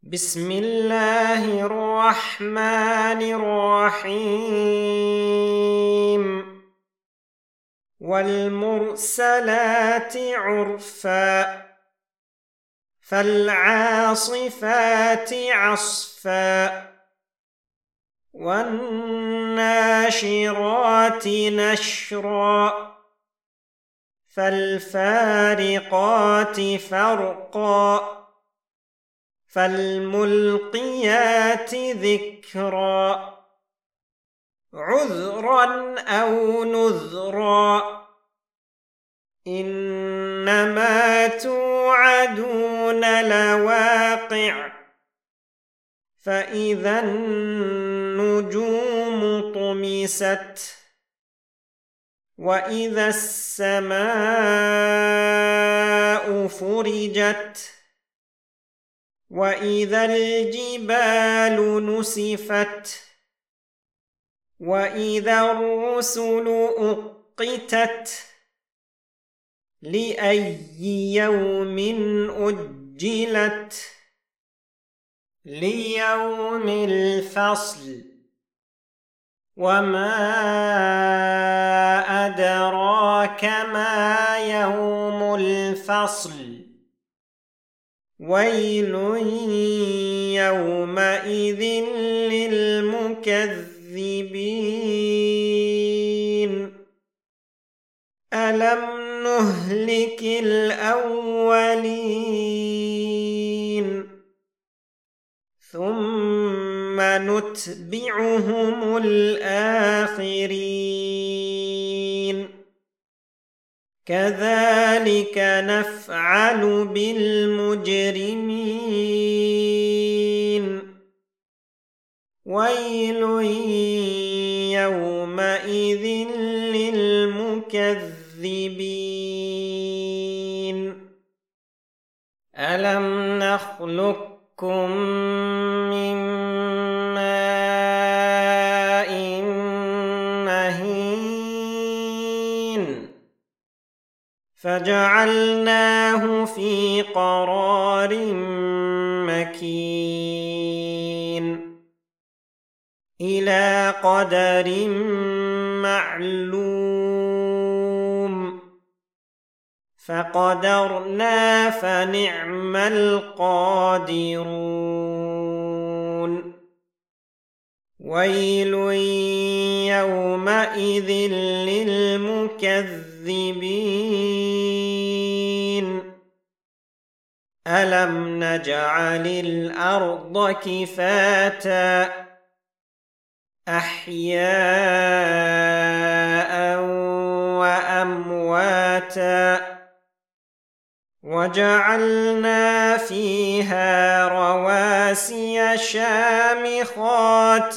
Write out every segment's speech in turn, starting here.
بسم الله الرحمن الرحيم والمرسلات عرفا فالعاصفات عصفا والناشرات نشرا فالفارقات فرقا فالملقيات ذكرا عذرا أو نذرا إنما توعدون لواقع فإذا النجوم طمست وإذا السماء فرجت وإذا الجبال نسفت وإذا الرسل أقتت لأي يوم أجلت ليوم الفصل وما أدراك ما يوم الفصل ويل يومئذ للمكذبين ألم نهلك الأولين ثم نتبعهم الآخرين كذلك نفعل بالمجرمين ويل يومئذ للمكذبين ألم نخلقكم من ماء مهين فجعلناه في قرار مكين إلى قدر معلوم فقدرنا فنعم القادرون ويل يومئذ للمكذبين ألم نجعل الأرض كفاتا أحياء وأمواتا وجعلنا فيها رواسي شامخات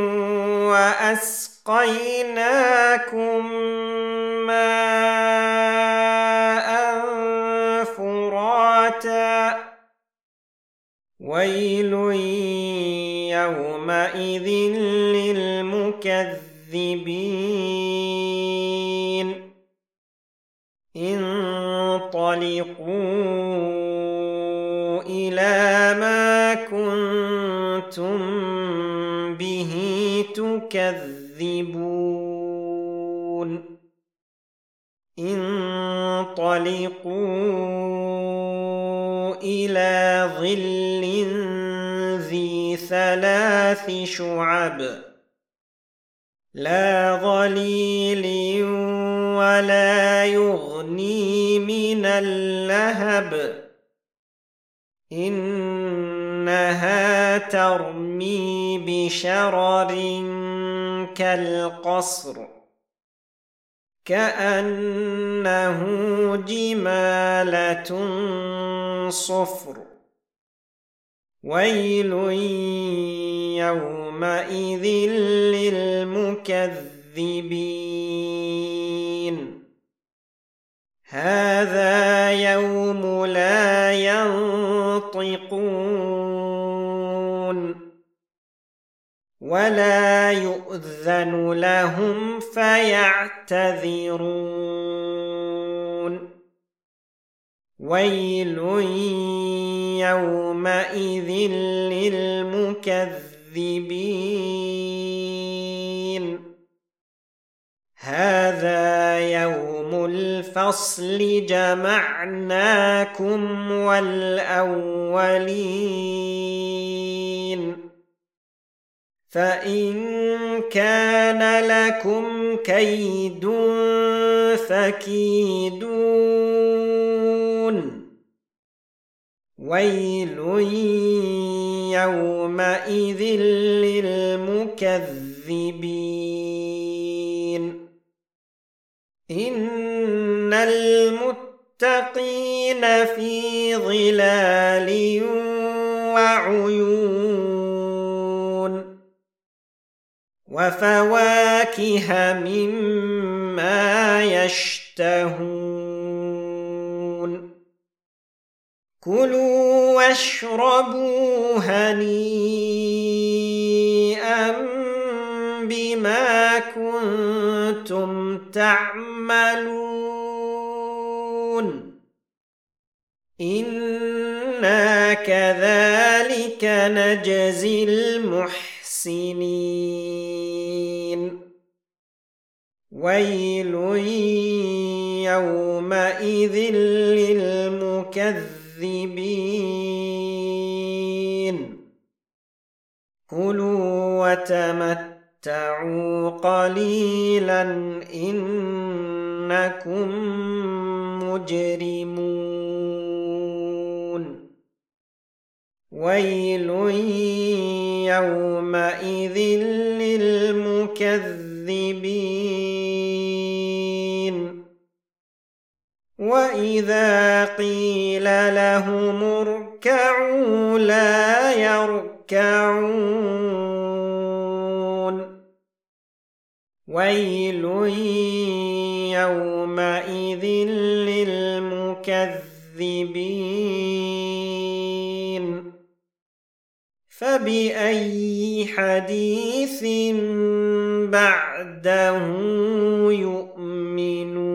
وأسقيناكم ماء فراتا ويل يومئذ للمكذبين انطلقوا إلى ما كنتم به تكذبون انطلقوا إلى ظل ذي ثلاث شعب لا ظليل ولا يغني من اللهب إنها ترمي بشرر كالقصر كأنه جمالة صفر ويل يومئذ للمكذبين هذا يوم لا ينطقون ولا يؤذن لهم فيعتذرون ويل يومئذ يومئذ للمكذبين هذا يوم الفصل جمعناكم والأولين فإن كان لكم كيد فكيدون ويل يومئذ للمكذبين إن المتقين في ظلال وعيون وفواكه مما يشتهون كلوا واشربوا هنيئا بما كنتم تعملون إنا كذلك نجزي المحسنين ويل يومئذ للمكذبين كلوا وتمتعوا قليلا إنكم مجرمون ويل يومئذ للمكذبين وإذا قيل لهم اركعوا لا يركعون ويل يومئذ للمكذبين فبأي حديث بعده يؤمنون